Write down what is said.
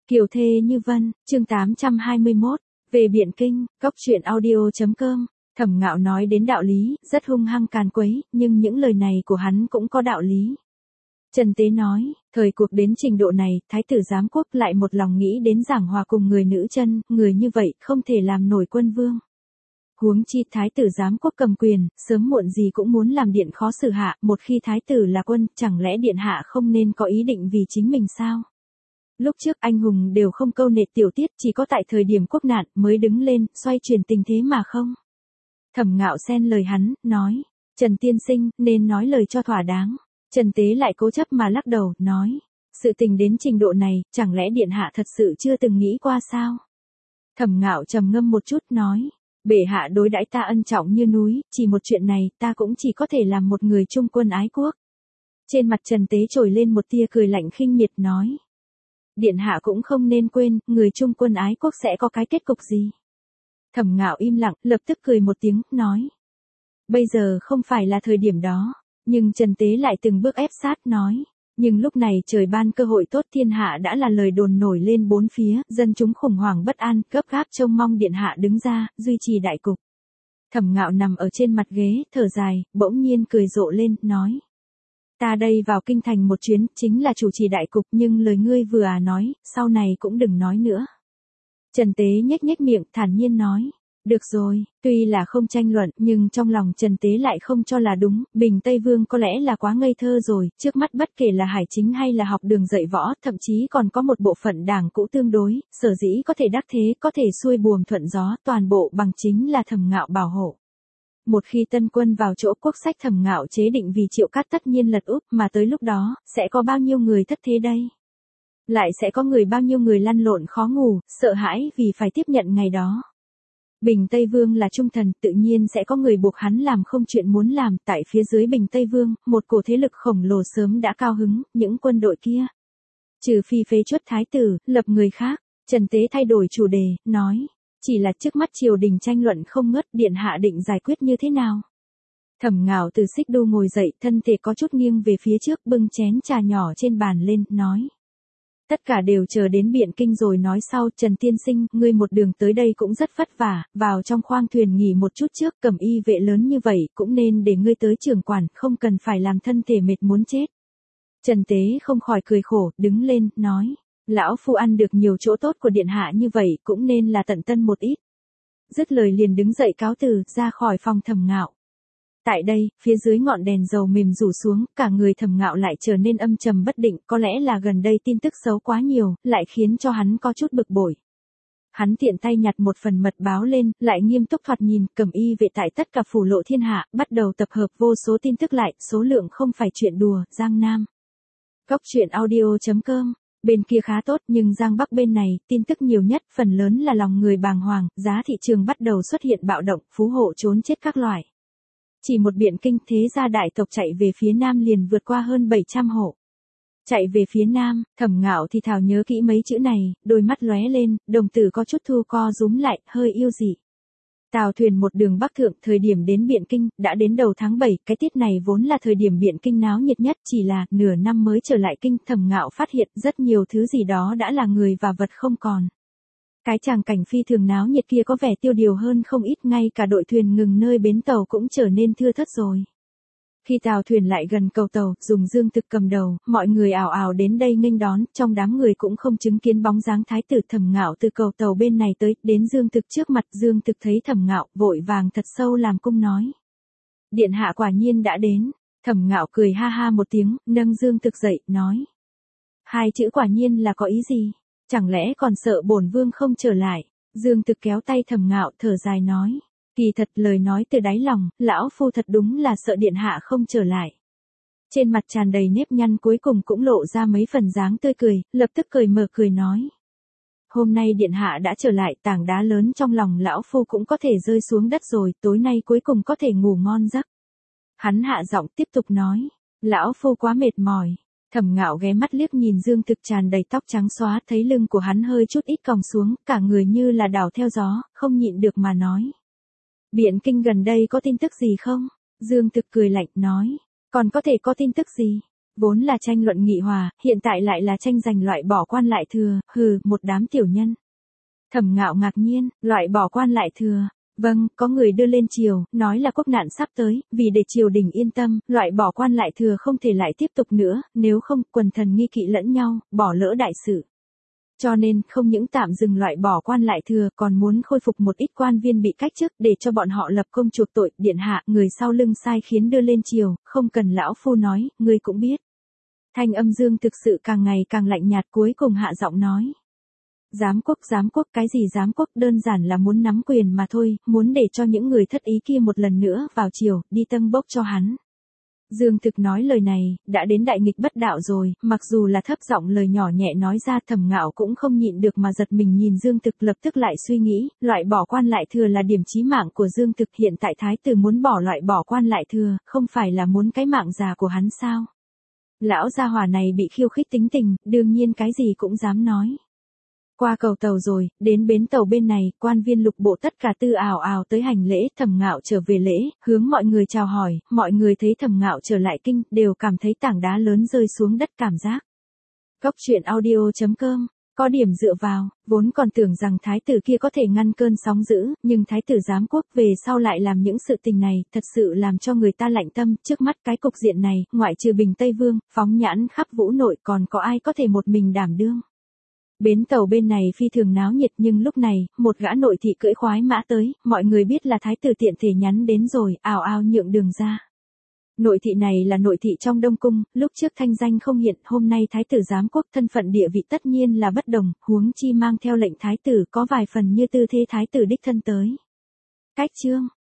Kiều thê như vân, chương 821, về Biện Kinh, cốc truyện audio.com. Thẩm Ngạo nói đến đạo lý, rất hung hăng càn quấy, nhưng những lời này của hắn cũng có đạo lý. Trần Tế nói, thời cuộc đến trình độ này, Thái tử giám quốc lại một lòng nghĩ đến giảng hòa cùng người nữ chân, người như vậy không thể làm nổi quân vương. Huống chi Thái tử giám quốc cầm quyền, sớm muộn gì cũng muốn làm điện khó xử hạ, một khi Thái tử là quân, chẳng lẽ điện hạ không nên có ý định vì chính mình sao? Lúc trước anh hùng đều không câu nệ tiểu tiết, chỉ có tại thời điểm quốc nạn mới đứng lên, xoay chuyển tình thế mà không. Thẩm Ngạo xen lời hắn, nói, Trần tiên sinh, nên nói lời cho thỏa đáng. Trần Tế lại cố chấp mà lắc đầu, nói, sự tình đến trình độ này, chẳng lẽ điện hạ thật sự chưa từng nghĩ qua sao? Thẩm Ngạo trầm ngâm một chút, nói, bệ hạ đối đãi ta ân trọng như núi, chỉ một chuyện này, ta cũng chỉ có thể làm một người trung quân ái quốc. Trên mặt Trần Tế trồi lên một tia cười lạnh khinh miệt, nói, điện hạ cũng không nên quên, người trung quân ái quốc sẽ có cái kết cục gì. Thẩm Ngạo im lặng, lập tức cười một tiếng, nói, bây giờ không phải là thời điểm đó. Nhưng Trần Tế lại từng bước ép sát, nói, nhưng lúc này trời ban cơ hội tốt, thiên hạ đã là lời đồn nổi lên bốn phía, dân chúng khủng hoảng bất an, gấp gáp trông mong điện hạ đứng ra, duy trì đại cục. Thẩm Ngạo nằm ở trên mặt ghế, thở dài, bỗng nhiên cười rộ lên, nói, ta đây vào kinh thành một chuyến, chính là chủ trì đại cục, nhưng lời ngươi vừa nói, sau này cũng đừng nói nữa. Trần Tế nhếch nhếch miệng, thản nhiên nói, được rồi, tuy là không tranh luận, nhưng trong lòng Trần Tế lại không cho là đúng, Bình Tây Vương có lẽ là quá ngây thơ rồi, trước mắt bất kể là hải chính hay là học đường dạy võ, thậm chí còn có một bộ phận đảng cũ tương đối, sở dĩ có thể đắc thế, có thể xuôi buồm thuận gió, toàn bộ bằng chính là Thẩm Ngạo bảo hộ. Một khi tân quân vào chỗ, quốc sách Thẩm Ngạo chế định vì Triệu Cát tất nhiên lật úp, mà tới lúc đó, sẽ có bao nhiêu người thất thế đây? Lại sẽ có bao nhiêu người lăn lộn khó ngủ, sợ hãi vì phải tiếp nhận ngày đó. Bình Tây Vương là trung thần, tự nhiên sẽ có người buộc hắn làm không chuyện muốn làm, tại phía dưới Bình Tây Vương, một cổ thế lực khổng lồ sớm đã cao hứng, những quân đội kia. Trừ phi phế truất thái tử, lập người khác, Trần Tế thay đổi chủ đề, nói, chỉ là trước mắt triều đình tranh luận không ngớt, điện hạ định giải quyết như thế nào? Thẩm Ngạo từ xích đu ngồi dậy, thân thể có chút nghiêng về phía trước, bưng chén trà nhỏ trên bàn lên, nói. Tất cả đều chờ đến Biện Kinh rồi nói sau. Trần tiên sinh, ngươi một đường tới đây cũng rất vất vả, vào trong khoang thuyền nghỉ một chút trước, cẩm y vệ lớn như vậy, cũng nên để ngươi tới trưởng quản, không cần phải làm thân thể mệt muốn chết. Trần Tế không khỏi cười khổ, đứng lên, nói, lão phu ăn được nhiều chỗ tốt của điện hạ như vậy, cũng nên là tận tân một ít. Dứt lời liền đứng dậy cáo từ, ra khỏi phòng Thẩm Ngạo. Tại đây, phía dưới ngọn đèn dầu mềm rủ xuống, cả người Thẩm Ngạo lại trở nên âm trầm bất định, có lẽ là gần đây tin tức xấu quá nhiều, lại khiến cho hắn có chút bực bội. Hắn tiện tay nhặt một phần mật báo lên, lại nghiêm túc thoạt nhìn, cẩm y vệ tại tất cả phủ lộ thiên hạ, bắt đầu tập hợp vô số tin tức lại, số lượng không phải chuyện đùa, Giang Nam. Cốc truyện audio.com, bên kia khá tốt, nhưng Giang Bắc bên này, tin tức nhiều nhất, phần lớn là lòng người bàng hoàng, giá thị trường bắt đầu xuất hiện bạo động, phú hộ trốn chết các loại. Chỉ một Biện Kinh, thế gia đại tộc chạy về phía nam liền vượt qua hơn 700 hộ. Chạy về phía nam, Thẩm Ngạo thì thào nhớ kỹ mấy chữ này, đôi mắt lóe lên, đồng tử có chút thu co rúm lại, hơi yêu dị. Tàu thuyền một đường bắc thượng, thời điểm đến Biện Kinh, đã đến đầu tháng 7, cái tiết này vốn là thời điểm Biện Kinh náo nhiệt nhất, chỉ là nửa năm mới trở lại kinh, Thẩm Ngạo phát hiện rất nhiều thứ gì đó đã là người và vật không còn. Cái tràng cảnh phi thường náo nhiệt kia có vẻ tiêu điều hơn không ít, ngay cả đội thuyền ngừng nơi bến tàu cũng trở nên thưa thớt rồi. Khi tàu thuyền lại gần cầu tàu, dùng Dương Thực cầm đầu, mọi người ào ào đến đây nghênh đón, trong đám người cũng không chứng kiến bóng dáng thái tử. Thẩm Ngạo từ cầu tàu bên này tới, đến Dương Thực trước mặt, Dương Thực thấy Thẩm Ngạo, vội vàng thật sâu làm cung nói. Điện hạ quả nhiên đã đến. Thẩm Ngạo cười ha ha một tiếng, nâng Dương Thực dậy, nói. Hai chữ quả nhiên là có ý gì? Chẳng lẽ còn sợ bổn vương không trở lại? Dương Thực kéo tay Thẩm Ngạo, thở dài nói. Kỳ thật, lời nói từ đáy lòng, lão phu thật đúng là sợ điện hạ không trở lại. Trên mặt tràn đầy nếp nhăn, cuối cùng cũng lộ ra mấy phần dáng tươi cười, lập tức cười mở cười nói. Hôm nay điện hạ đã trở lại, tảng đá lớn trong lòng lão phu cũng có thể rơi xuống đất rồi, tối nay cuối cùng có thể ngủ ngon giấc. Hắn hạ giọng tiếp tục nói. Lão phu quá mệt mỏi. Thẩm Ngạo ghé mắt liếc nhìn Dương Thực tràn đầy tóc trắng xóa, thấy lưng của hắn hơi chút ít còng xuống, cả người như là đảo theo gió, không nhịn được mà nói. Biện Kinh gần đây có tin tức gì không? Dương Thực cười lạnh, nói. Còn có thể có tin tức gì? Vốn là tranh luận nghị hòa, hiện tại lại là tranh giành loại bỏ quan lại thừa, một đám tiểu nhân. Thẩm Ngạo ngạc nhiên, loại bỏ quan lại thừa. Vâng, có người đưa lên triều, nói là quốc nạn sắp tới, vì để triều đình yên tâm, loại bỏ quan lại thừa không thể lại tiếp tục nữa, nếu không, quần thần nghi kỵ lẫn nhau, bỏ lỡ đại sự. Cho nên, không những tạm dừng loại bỏ quan lại thừa, còn muốn khôi phục một ít quan viên bị cách chức, để cho bọn họ lập công chuộc tội, điện hạ, người sau lưng sai khiến đưa lên triều, không cần lão phu nói, ngươi cũng biết. Thanh âm Dương thực sự càng ngày càng lạnh nhạt, cuối cùng hạ giọng nói. Giám quốc, cái gì giám quốc, đơn giản là muốn nắm quyền mà thôi, muốn để cho những người thất ý kia một lần nữa vào triều, đi tâng bốc cho hắn. Dương Thực nói lời này, đã đến đại nghịch bất đạo rồi, mặc dù là thấp giọng lời nhỏ nhẹ nói ra, Thẩm Ngạo cũng không nhịn được mà giật mình nhìn Dương Thực, lập tức lại suy nghĩ, loại bỏ quan lại thừa là điểm chí mạng của Dương Thực, hiện tại thái tử muốn bỏ loại bỏ quan lại thừa, không phải là muốn cái mạng già của hắn sao? Lão gia hỏa này bị khiêu khích tính tình, đương nhiên cái gì cũng dám nói. Qua cầu tàu rồi, đến bến tàu bên này, quan viên lục bộ tất cả tư ào ào tới hành lễ, Thẩm Ngạo trở về lễ, hướng mọi người chào hỏi, mọi người thấy Thẩm Ngạo trở lại kinh, đều cảm thấy tảng đá lớn rơi xuống đất cảm giác. Cốc truyện audio.com, có điểm dựa vào, vốn còn tưởng rằng thái tử kia có thể ngăn cơn sóng dữ, nhưng thái tử giám quốc về sau lại làm những sự tình này, thật sự làm cho người ta lạnh tâm, trước mắt cái cục diện này, ngoại trừ Bình Tây Vương, phóng nhãn khắp vũ nội còn có ai có thể một mình đảm đương. Bến tàu bên này phi thường náo nhiệt nhưng lúc này, một gã nội thị cưỡi khoái mã tới, mọi người biết là thái tử tiện thể nhắn đến rồi, ào ào nhượng đường ra. Nội thị này là nội thị trong Đông Cung, lúc trước thanh danh không hiện, hôm nay thái tử giám quốc thân phận địa vị tất nhiên là bất đồng, huống chi mang theo lệnh thái tử có vài phần như tư thế thái tử đích thân tới. Cách chương.